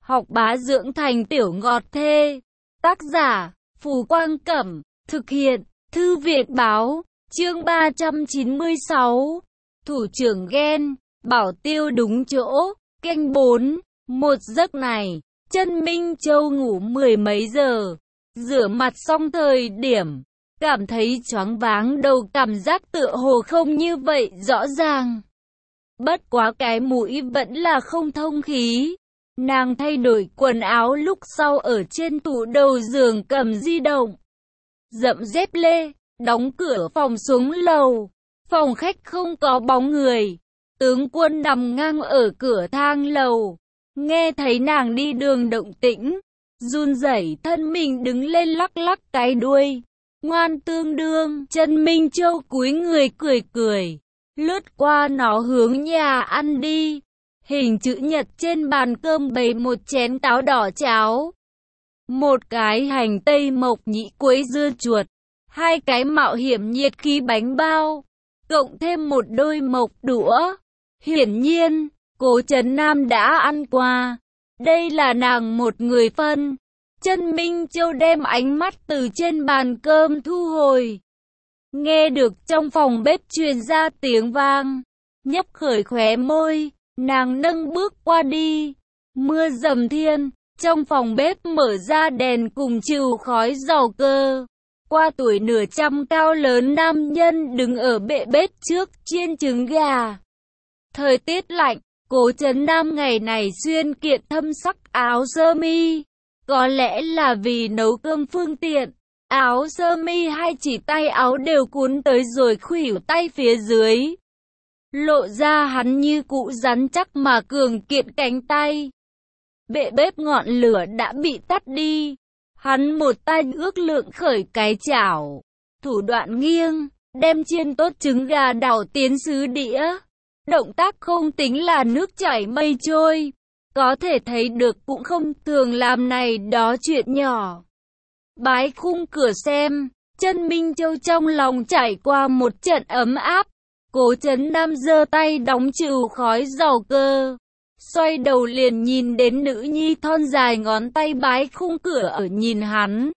học bá dưỡng thành tiểu ngọt thê. Tác giả, Phù Quang Cẩm, thực hiện, Thư viện Báo, chương 396. Thủ trưởng ghen, bảo tiêu đúng chỗ, canh 4, một giấc này, Chân Minh Châu ngủ mười mấy giờ, rửa mặt xong thời điểm, cảm thấy choáng váng đầu, cảm giác tựa hồ không như vậy rõ ràng. Bất quá cái mũi vẫn là không thông khí. Nàng thay đổi quần áo lúc sau ở trên tủ đầu giường cầm di động, dậm dép lê, đóng cửa phòng xuống lầu. Phòng khách không có bóng người. Tướng Quân nằm ngang ở cửa thang lầu, nghe thấy nàng đi đường động tĩnh, run rẩy thân mình đứng lên lắc lắc cái đuôi. Ngoan tương đương, Chân Minh Châu cúi người cười cười, lướt qua nó hướng nhà ăn đi. Hình chữ nhật trên bàn cơm bày một chén táo đỏ cháo, một cái hành tây mộc nhĩ quấy dưa chuột, hai cái mạo hiểm nhiệt khí bánh bao, cộng thêm một đôi mộc đũa. Hiển nhiên, Cố Trấn Nam đã ăn qua. Đây là nàng một người phân. Chân Minh Châu đem ánh mắt từ trên bàn cơm thu hồi. Nghe được trong phòng bếp truyền ra tiếng vang, nhấp khởi khóe môi, nàng nâng bước qua đi. Mưa dầm thiên, trong phòng bếp mở ra đèn cùng chịu khói dầu cơ. Qua tuổi nửa trăm cao lớn nam nhân đứng ở bệ bếp trước chiên trứng gà. Thời tiết lạnh, Cố Trấn Nam ngày này xuyên kiện thâm sắc áo sơ mi. Có lẽ là vì nấu cơm phương tiện, áo sơ mi hai chỉ tay áo đều cuốn tới rồi khuỷu tay phía dưới, lộ ra hắn như cũ rắn chắc mà cường kiện cánh tay. Bệ bếp ngọn lửa đã bị tắt đi. Hắn một tay ước lượng khởi cái chảo, thủ đoạn nghiêng, đem chiên tốt trứng gà đảo tiến sứ đĩa. Động tác không tính là nước chảy mây trôi, có thể thấy được cũng không thường làm này đó chuyện nhỏ. Bái khung cửa xem, Chân Minh Châu trong lòng trải qua một trận ấm áp. Cố Trấn Nam giơ tay đóng chịu khói dầu cơ, xoay đầu liền nhìn đến nữ nhi thon dài ngón tay bái khung cửa ở nhìn hắn.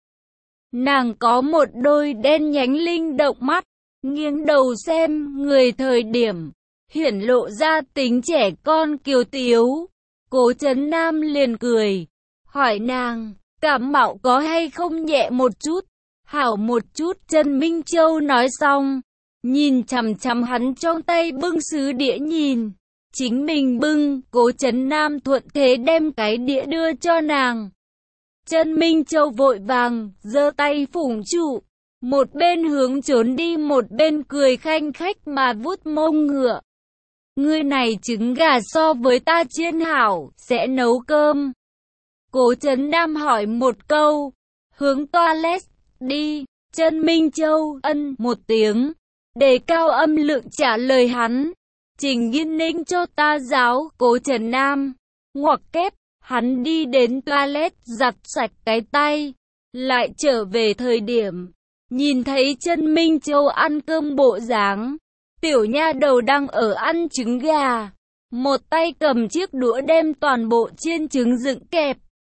Nàng có một đôi đen nhánh linh động mắt, nghiêng đầu xem người thời điểm, hiển lộ ra tính trẻ con kiều tiếu. Cố Trấn Nam liền cười, hỏi nàng, cảm mạo có hay không nhẹ một chút? Hảo một chút. Chân Minh Châu nói xong, nhìn chằm chằm hắn trong tay bưng sứ đĩa nhìn. Chính mình bưng, Cố Trấn Nam thuận thế đem cái đĩa đưa cho nàng. Chân Minh Châu vội vàng, giơ tay phủng trụ, một bên hướng trốn đi một bên cười khanh khách mà vuốt mông ngựa. Ngươi này trứng gà so với ta chiên hảo, sẽ nấu cơm. Cố Trấn Nam hỏi một câu, hướng toilet đi. Chân Minh Châu ân một tiếng, đề cao âm lượng trả lời hắn. Trình Nghiên Ninh cho ta giáo. Cố Trấn Nam ngoặc kép, hắn đi đến toilet giặt sạch cái tay, lại trở về thời điểm, nhìn thấy Chân Minh Châu ăn cơm bộ dáng. Tiểu nha đầu đang ở ăn trứng gà, một tay cầm chiếc đũa đem toàn bộ chiên trứng dựng kẹp,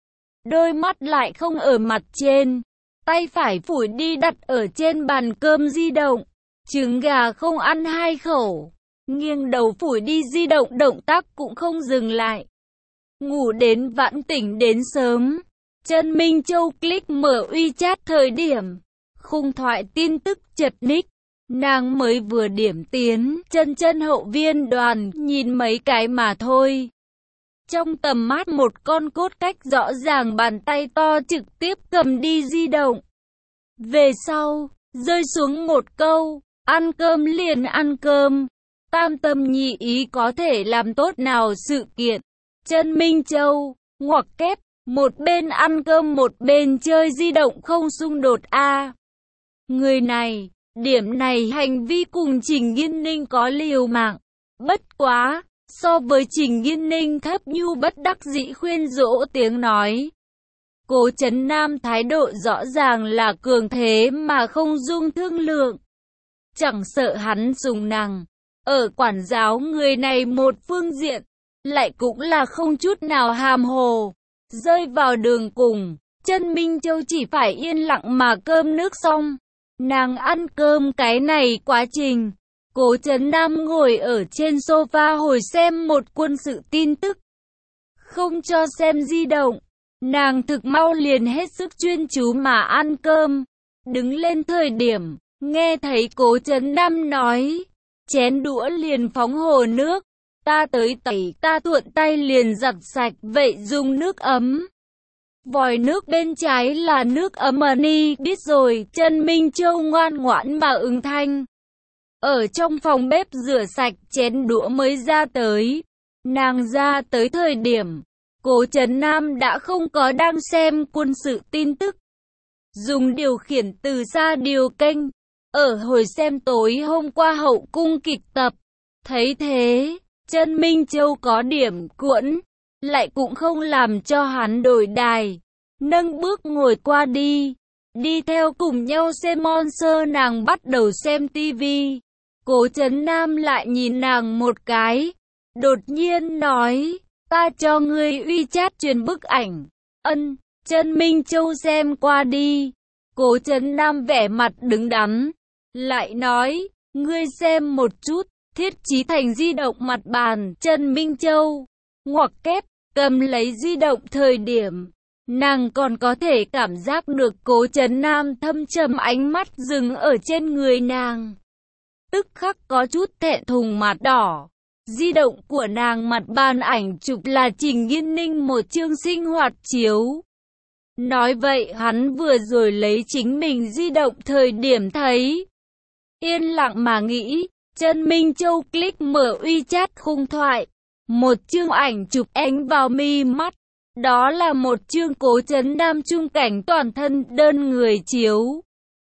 đôi mắt lại không ở mặt trên, tay phải phủi đi đặt ở trên bàn cơm di động. Trứng gà không ăn hai khẩu, nghiêng đầu phủi đi di động, động tác cũng không dừng lại. Ngủ đến vãn tỉnh đến sớm. Chân Minh Châu click mở WeChat thời điểm, khung thoại tin tức chật ních. Nàng mới vừa điểm tiến, chân hậu viên đoàn, nhìn mấy cái mà thôi. Trong tầm mắt một con cốt cách rõ ràng bàn tay to trực tiếp cầm đi di động. Về sau, rơi xuống một câu, ăn cơm liền ăn cơm. Tam tâm nhị ý có thể làm tốt nào sự kiện. Chân Minh Châu, ngoặc kép, một bên ăn cơm một bên chơi di động không xung đột a. Người này, điểm này hành vi cùng Trình Nghiên Ninh có liều mạng. Bất quá, so với Trình Nghiên Ninh thấp nhu bất đắc dĩ khuyên dỗ tiếng nói. Cố Trấn Nam thái độ rõ ràng là cường thế mà không dung thương lượng. Chẳng sợ hắn dùng nàng ở quản giáo người này một phương diện, lại cũng là không chút nào hàm hồ. Rơi vào đường cùng, Trần Minh Châu chỉ phải yên lặng mà cơm nước xong. Nàng ăn cơm cái này quá trình. Cố Trấn Nam ngồi ở trên sofa hồi xem một quân sự tin tức. Không cho xem di động. Nàng thực mau liền hết sức chuyên chú mà ăn cơm. Đứng lên thời điểm, nghe thấy Cố Trấn Nam nói. Chén đũa liền phóng hồ nước. Ta tới tẩy, ta thuận tay liền giặt sạch, vậy dùng nước ấm. Vòi nước bên trái là nước ấm ni, biết rồi, Trần Minh Châu ngoan ngoãn mà ứng thanh. Ở trong phòng bếp rửa sạch chén đũa mới ra tới. Nàng ra tới thời điểm, Cố Trấn Nam đã không có đang xem quân sự tin tức. Dùng điều khiển từ xa điều kênh. Ở hồi xem tối hôm qua hậu cung kịch tập. Thấy thế, Trần Minh Châu có điểm cuộn, lại cũng không làm cho hắn đổi đài. Nâng bước ngồi qua đi. Đi theo cùng nhau xem Monster, nàng bắt đầu xem tivi. Cố Trấn Nam lại nhìn nàng một cái. Đột nhiên nói, ta cho ngươi WeChat truyền bức ảnh. Ân, Trần Minh Châu xem qua đi. Cố Trấn Nam vẻ mặt đứng đắn. Lại nói, ngươi xem một chút. Thiết Chí Thành di động mặt bàn. Trần Minh Châu ngoặc kép cầm lấy di động thời điểm. Nàng còn có thể cảm giác được Cố Trấn Nam thâm trầm ánh mắt dừng ở trên người nàng. Tức khắc có chút thẹn thùng mặt đỏ. Di động của nàng mặt bàn ảnh chụp là Trình Nghiên Ninh một chương sinh hoạt chiếu. Nói vậy hắn vừa rồi lấy chính mình di động thời điểm thấy. Yên lặng mà nghĩ, Trần Minh Châu click mở WeChat khung thoại. Một chương ảnh chụp ánh vào mi mắt. Đó là một chương Cố Trấn Nam trung cảnh toàn thân đơn người chiếu.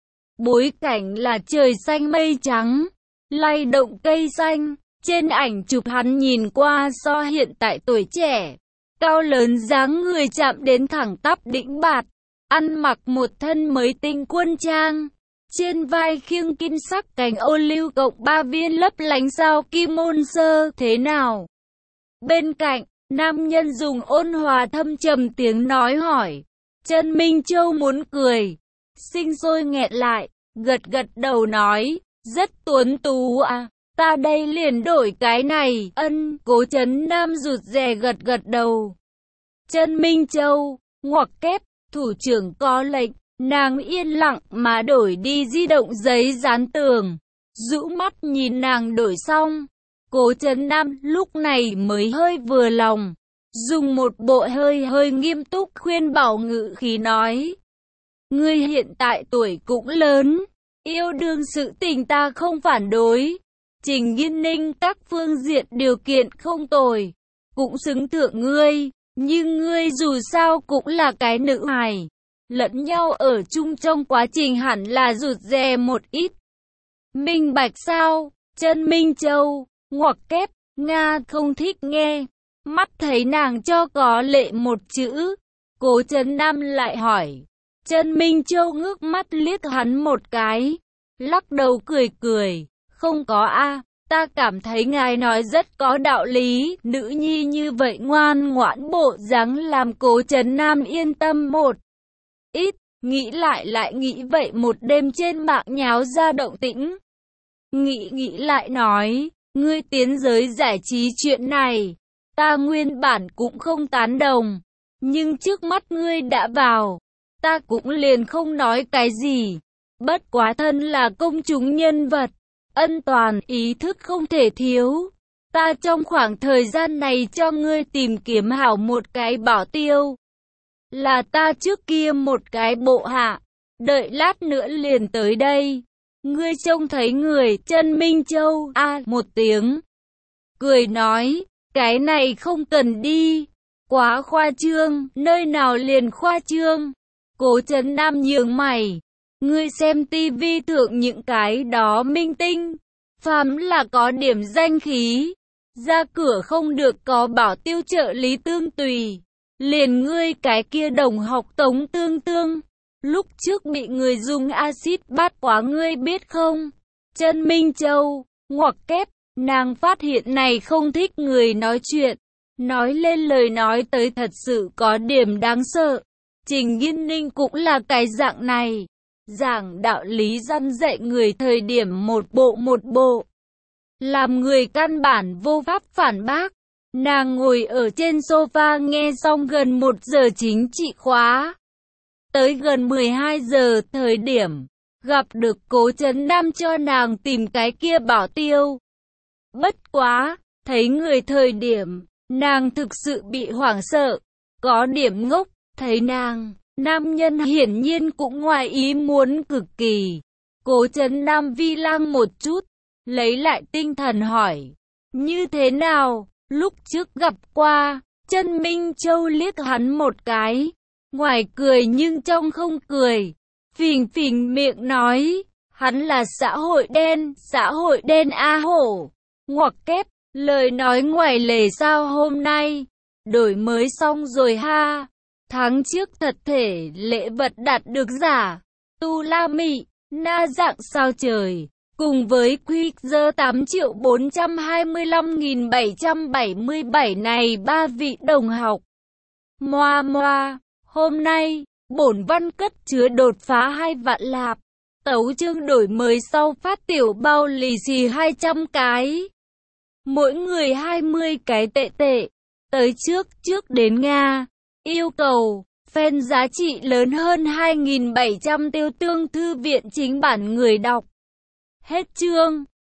Bối cảnh là trời xanh mây trắng, lay động cây xanh. Trên ảnh chụp hắn nhìn qua so hiện tại tuổi trẻ. Cao lớn dáng người chạm đến thẳng tắp đĩnh bạt. Ăn mặc một thân mới tinh quân trang. Trên vai khiêng kim sắc cành ô liu cộng 3 viên lấp lánh sao kim môn sơ. Thế nào? Bên cạnh, nam nhân dùng ôn hòa thâm trầm tiếng nói hỏi. Trần Minh Châu muốn cười. Sinh sôi nghẹn lại, gật gật đầu nói. Rất tuấn tú à. Ta đây liền đổi cái này. Ân, Cố Trấn Nam rụt rè gật gật đầu. Trần Minh Châu ngoặc kép, thủ trưởng có lệnh. Nàng yên lặng mà đổi đi di động giấy dán tường. Rũ mắt nhìn nàng đổi xong. Cố Trấn Nam lúc này mới hơi vừa lòng. Dùng một bộ hơi nghiêm túc khuyên bảo ngữ khí nói. Ngươi hiện tại tuổi cũng lớn. Yêu đương sự tình ta không phản đối. Trình Nghiên Ninh các phương diện điều kiện không tồi. Cũng xứng thượng ngươi. Nhưng ngươi dù sao cũng là cái nữ hài. Lẫn nhau ở chung trong quá trình hẳn là rụt rè một ít. Minh bạch sao? Trần Minh Châu ngoặc kép, Nga không thích nghe. Mắt thấy nàng cho có lệ một chữ. Cố Trấn Nam lại hỏi. Trần Minh Châu ngước mắt liếc hắn một cái. Lắc đầu cười. Không có a, ta cảm thấy ngài nói rất có đạo lý. Nữ nhi như vậy ngoan ngoãn bộ dáng làm Cố Trấn Nam yên tâm một ít. Nghĩ lại nghĩ vậy một đêm trên mạng nháo ra động tĩnh. Nghĩ lại nói. Ngươi tiến giới giải trí chuyện này, ta nguyên bản cũng không tán đồng. Nhưng trước mắt ngươi đã vào, ta cũng liền không nói cái gì. Bất quá thân là công chúng nhân vật, ân toàn ý thức không thể thiếu. Ta trong khoảng thời gian này cho ngươi tìm kiếm hảo một cái bảo tiêu. Là ta trước kia một cái bộ hạ, đợi lát nữa liền tới đây. Ngươi trông thấy người. Trần Minh Châu một tiếng. Cười nói, cái này không cần đi. Quá khoa trương, nơi nào liền khoa trương. Cố Trấn Nam nhướng mày. Ngươi xem tivi thượng những cái đó minh tinh. Phàm là có điểm danh khí. Ra cửa không được có bảo tiêu trợ lý tương tùy. Liền ngươi cái kia đồng học Tống Tương. Lúc trước bị người dùng axit bát quá ngươi biết không? Trần Minh Châu ngoặc kép, nàng phát hiện này không thích người nói chuyện. Nói lên lời nói tới thật sự có điểm đáng sợ. Trình Nhiên Ninh cũng là cái dạng này. Giảng đạo lý răn dạy người thời điểm một bộ. Làm người căn bản vô pháp phản bác. Nàng ngồi ở trên sofa nghe xong gần 1 giờ chính trị khóa. Tới gần 12 giờ thời điểm, gặp được Cố Chấn Nam cho nàng tìm cái kia bảo tiêu. Bất quá, thấy người thời điểm, nàng thực sự bị hoảng sợ, có điểm ngốc, thấy nàng, nam nhân hiển nhiên cũng ngoài ý muốn cực kỳ. Cố Chấn Nam vi lăng một chút, lấy lại tinh thần hỏi, như thế nào, lúc trước gặp qua, Chân Minh Châu liếc hắn một cái, ngoài cười nhưng trong không cười, phình phình miệng nói, hắn là xã hội đen a hổ, ngoặc kép, lời nói ngoài lề sao hôm nay, đổi mới xong rồi ha, tháng trước thật thể lễ vật đạt được giả, tu la mị, na dạng sao trời. Cùng với Quizzer 8.425.777 này 3 vị đồng học. Moa, hôm nay, bổn văn cất chứa đột phá 2 vạn lạp. Tấu chương đổi mới sau phát tiểu bao lì xì 200 cái. Mỗi người 20 cái tệ. Tới trước đến Nga. Yêu cầu, fan giá trị lớn hơn 2.700 tiêu tương thư viện chính bản người đọc. Hết chương.